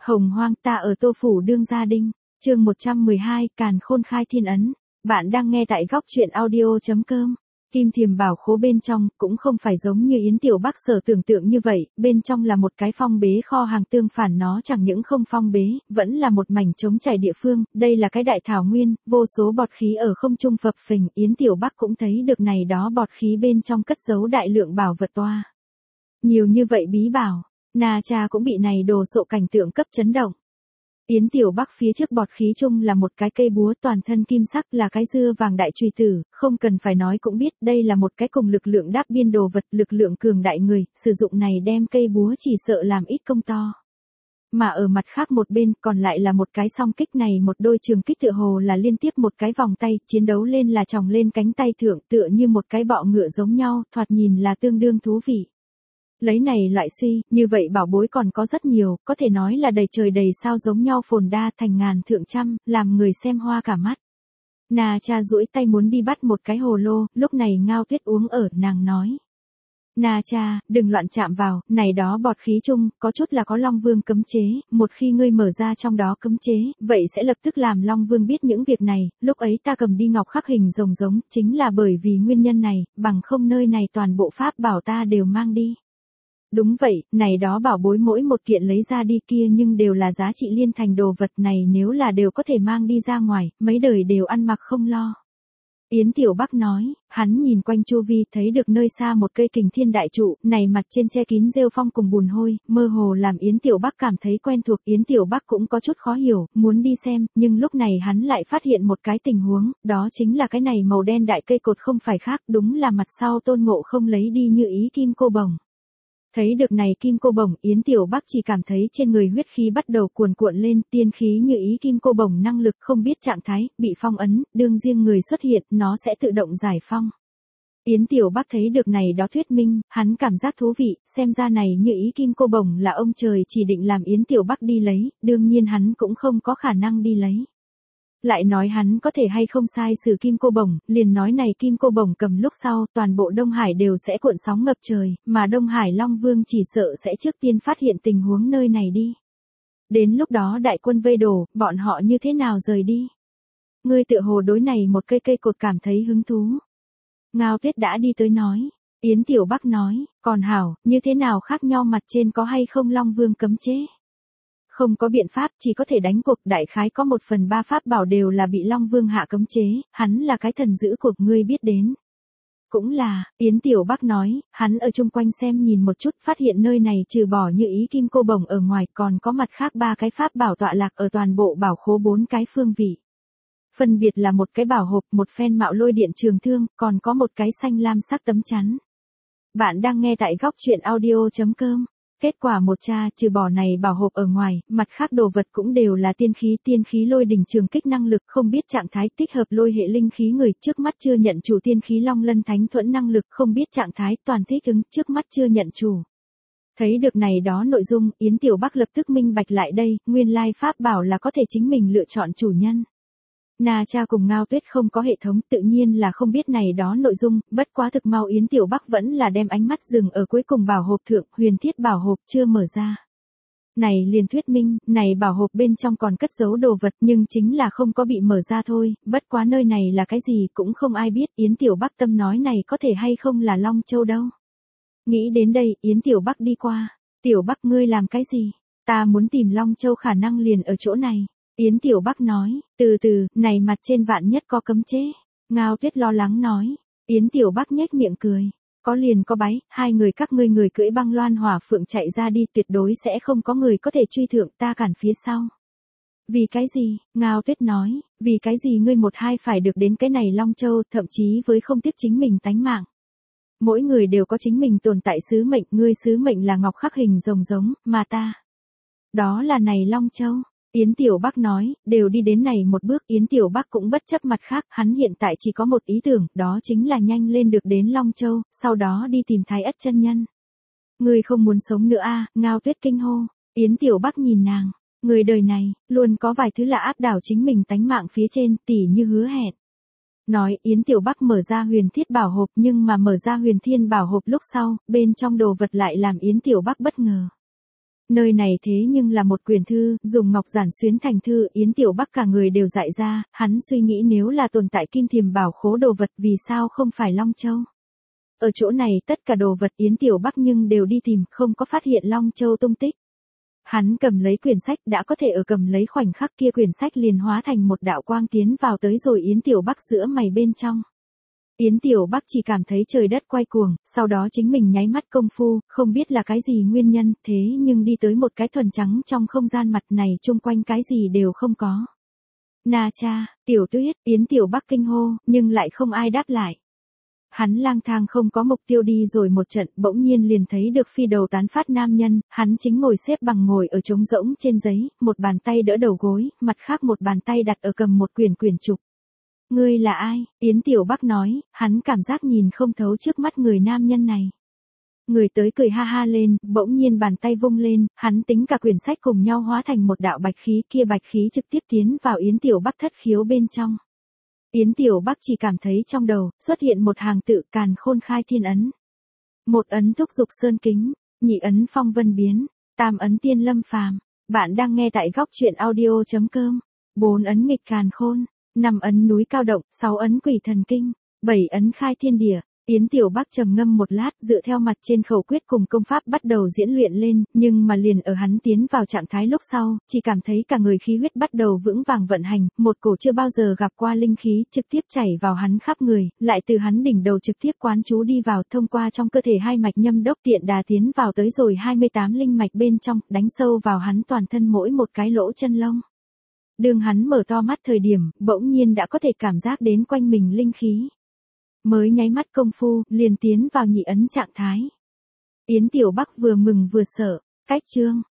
Hồng hoang ta ở Tô Phủ đương gia đinh, chương 112, Càn Khôn khai thiên ấn. Bạn đang nghe tại góc truyện audio.com. Kim Thiềm Bảo Khố bên trong cũng không phải giống như Yến Tiểu Bắc sở tưởng tượng như vậy, bên trong là một cái phong bế kho hàng, tương phản nó chẳng những không phong bế, vẫn là một mảnh trống trải địa phương, đây là cái đại thảo nguyên, vô số bọt khí ở không trung phập phình, Yến Tiểu Bắc cũng thấy được này đó bọt khí bên trong cất giấu đại lượng bảo vật toa. Nhiều như vậy bí bảo, Na Cha cũng bị này đồ sộ cảnh tượng cấp chấn động. Yến Tiểu Bắc phía trước bọt khí chung là một cái cây búa toàn thân kim sắc, là cái dưa vàng đại chùy tử, không cần phải nói cũng biết đây là một cái cùng lực lượng đáp biên đồ vật, lực lượng cường đại người, sử dụng này đem cây búa chỉ sợ làm ít công to. Mà ở mặt khác một bên còn lại là một cái song kích, này một đôi trường kích tựa hồ là liên tiếp một cái vòng tay, chiến đấu lên là chồng lên cánh tay thượng, tựa như một cái bọ ngựa giống nhau, thoạt nhìn là tương đương thú vị. Lấy này loại suy, như vậy bảo bối còn có rất nhiều, có thể nói là đầy trời đầy sao giống nhau phồn đa thành ngàn thượng trăm, làm người xem hoa cả mắt. Na Cha duỗi tay muốn đi bắt một cái hồ lô, lúc này Ngao Tuyết uống ở, nàng nói. Na Cha, đừng loạn chạm vào, này đó bọt khí chung, có chút là có Long Vương cấm chế, một khi ngươi mở ra trong đó cấm chế, vậy sẽ lập tức làm Long Vương biết những việc này, lúc ấy ta cầm đi ngọc khắc hình rồng giống, chính là bởi vì nguyên nhân này, bằng không nơi này toàn bộ pháp bảo ta đều mang đi. Đúng vậy, này đó bảo bối mỗi một kiện lấy ra đi kia nhưng đều là giá trị liên thành đồ vật này, nếu là đều có thể mang đi ra ngoài, mấy đời đều ăn mặc không lo. Yến Tiểu Bắc nói, hắn nhìn quanh chu vi thấy được nơi xa một cây kình thiên đại trụ, này mặt trên che kín rêu phong cùng bùn hôi, mơ hồ làm Yến Tiểu Bắc cảm thấy quen thuộc. Yến Tiểu Bắc cũng có chút khó hiểu, muốn đi xem, nhưng lúc này hắn lại phát hiện một cái tình huống, đó chính là cái này màu đen đại cây cột không phải khác, đúng là mặt sau Tôn Ngộ Không lấy đi như ý kim cô bồng. Thấy được này kim cô bồng, Yến Tiểu Bắc chỉ cảm thấy trên người huyết khí bắt đầu cuồn cuộn lên, tiên khí như ý kim cô bồng năng lực không biết trạng thái, bị phong ấn, đương riêng người xuất hiện, nó sẽ tự động giải phong. Yến Tiểu Bắc thấy được này đó thuyết minh, hắn cảm giác thú vị, xem ra này như ý kim cô bồng là ông trời chỉ định làm Yến Tiểu Bắc đi lấy, đương nhiên hắn cũng không có khả năng đi lấy. Lại nói hắn có thể hay không sai sử kim cô bồng, liền nói này kim cô bồng cầm lúc sau, toàn bộ Đông Hải đều sẽ cuộn sóng ngập trời, mà Đông Hải Long Vương chỉ sợ sẽ trước tiên phát hiện tình huống nơi này đi. Đến lúc đó đại quân vây đổ, bọn họ như thế nào rời đi? Ngươi tựa hồ đối này một cây cột cảm thấy hứng thú. Ngao Tuyết đã đi tới nói. Yến Tiểu Bắc nói, còn hảo, như thế nào khác nhau, mặt trên có hay không Long Vương cấm chế? Không có biện pháp, chỉ có thể đánh cuộc, đại khái có 1/3 pháp bảo đều là bị Long Vương hạ cấm chế, hắn là cái thần giữ cuộc ngươi biết đến. Cũng là, Yến Tiểu Bắc nói, hắn ở chung quanh xem nhìn một chút, phát hiện nơi này trừ bỏ như ý kim cô bồng ở ngoài còn có mặt khác 3 cái pháp bảo tọa lạc ở toàn bộ bảo khố 4 cái phương vị. Phân biệt là một cái bảo hộp, một phen mạo lôi điện trường thương, còn có một cái xanh lam sắc tấm chắn. Bạn đang nghe tại góc truyện audio.com. Kết quả một tra, trừ bỏ này bảo hộp ở ngoài, mặt khác đồ vật cũng đều là tiên khí lôi đỉnh trường kích năng lực, không biết trạng thái, tích hợp lôi hệ linh khí người, trước mắt chưa nhận chủ tiên khí long lân thánh thuẫn năng lực, không biết trạng thái, toàn thích ứng, trước mắt chưa nhận chủ. Thấy được này đó nội dung, Yến Tiểu Bắc lập tức minh bạch lại đây, nguyên lai pháp bảo là có thể chính mình lựa chọn chủ nhân. Na Cha cùng Ngao Tuyết không có hệ thống, tự nhiên là không biết này đó nội dung, bất quá thực mau Yến Tiểu Bắc vẫn là đem ánh mắt dừng ở cuối cùng bảo hộp thượng, huyền thiết bảo hộp chưa mở ra. Này liền thuyết minh, này bảo hộp bên trong còn cất giấu đồ vật nhưng chính là không có bị mở ra thôi, bất quá nơi này là cái gì cũng không ai biết, Yến Tiểu Bắc tâm nói này có thể hay không là Long Châu đâu. Nghĩ đến đây, Yến Tiểu Bắc đi qua, Tiểu Bắc ngươi làm cái gì? Ta muốn tìm Long Châu, khả năng liền ở chỗ này. Yến Tiểu Bắc nói, từ từ, này mặt trên vạn nhất có cấm chế. Ngao Tuyết lo lắng nói. Yến Tiểu Bắc nhếch miệng cười. Có liền có bái, hai người các ngươi người cưỡi băng loan hỏa phượng chạy ra đi, tuyệt đối sẽ không có người có thể truy thượng, ta cản phía sau. Vì cái gì? Ngao Tuyết nói, vì cái gì ngươi một hai phải được đến cái này Long Châu, thậm chí với không tiếc chính mình tánh mạng. Mỗi người đều có chính mình tồn tại sứ mệnh, ngươi sứ mệnh là ngọc khắc hình rồng giống, mà ta. Đó là này Long Châu. Yến Tiểu Bắc nói, đều đi đến này một bước, Yến Tiểu Bắc cũng bất chấp mặt khác, hắn hiện tại chỉ có một ý tưởng, đó chính là nhanh lên được đến Long Châu, sau đó đi tìm Thái Ất chân nhân. Ngươi không muốn sống nữa a? Ngao Tuyết kinh hô. Yến Tiểu Bắc nhìn nàng, người đời này, luôn có vài thứ là áp đảo chính mình tánh mạng phía trên, tỉ như hứa hẹn. Nói, Yến Tiểu Bắc mở ra huyền thiết bảo hộp, nhưng mà mở ra huyền thiên bảo hộp lúc sau, bên trong đồ vật lại làm Yến Tiểu Bắc bất ngờ. Nơi này thế nhưng là một quyển thư, dùng ngọc giản xuyến thành thư, Yến Tiểu Bắc cả người đều dại ra, hắn suy nghĩ nếu là tồn tại kim thiềm bảo khố đồ vật vì sao không phải Long Châu. Ở chỗ này tất cả đồ vật Yến Tiểu Bắc nhưng đều đi tìm, không có phát hiện Long Châu tung tích. Hắn cầm lấy quyển sách, đã có thể ở cầm lấy khoảnh khắc kia quyển sách liền hóa thành một đạo quang tiến vào tới rồi Yến Tiểu Bắc giữa mày bên trong. Yến Tiểu Bắc chỉ cảm thấy trời đất quay cuồng, sau đó chính mình nháy mắt công phu, không biết là cái gì nguyên nhân, thế nhưng đi tới một cái thuần trắng trong không gian mặt này chung quanh cái gì đều không có. Na cha, Tiểu Tuyết, Yến Tiểu Bắc kinh hô, nhưng lại không ai đáp lại. Hắn lang thang không có mục tiêu đi rồi một trận, bỗng nhiên liền thấy được phi đầu tán phát nam nhân, hắn chính ngồi xếp bằng ngồi ở trống rỗng trên giấy, một bàn tay đỡ đầu gối, mặt khác một bàn tay đặt ở cầm một quyển trục. Ngươi là ai? Yến Tiểu Bắc nói, hắn cảm giác nhìn không thấu trước mắt người nam nhân này. Người tới cười ha ha lên, bỗng nhiên bàn tay vung lên, hắn tính cả quyển sách cùng nhau hóa thành một đạo bạch khí, kia bạch khí trực tiếp tiến vào Yến Tiểu Bắc thất khiếu bên trong. Yến Tiểu Bắc chỉ cảm thấy trong đầu, xuất hiện một hàng tự càn khôn khai thiên ấn. Một ấn thúc dục sơn kính, nhị ấn phong vân biến, tam ấn tiên lâm phàm. Bạn đang nghe tại góc truyện audio.com. 4 ấn nghịch càn khôn, 5 ấn núi cao động, 6 ấn quỷ thần kinh, 7 ấn khai thiên địa. Yến Tiểu Bắc trầm ngâm một lát, dựa theo mặt trên khẩu quyết cùng công pháp bắt đầu diễn luyện lên, nhưng mà liền ở hắn tiến vào trạng thái lúc sau, chỉ cảm thấy cả người khí huyết bắt đầu vững vàng vận hành, một cổ chưa bao giờ gặp qua linh khí trực tiếp chảy vào hắn khắp người, lại từ hắn đỉnh đầu trực tiếp quán chú đi vào, thông qua trong cơ thể hai mạch nhâm đốc tiện đà tiến vào tới rồi 28 linh mạch bên trong, đánh sâu vào hắn toàn thân mỗi một cái lỗ chân lông. Đường hắn mở to mắt thời điểm, bỗng nhiên đã có thể cảm giác đến quanh mình linh khí. Mới nháy mắt công phu, liền tiến vào nhị ấn trạng thái. Yến Tiểu Bắc vừa mừng vừa sợ, cách chương,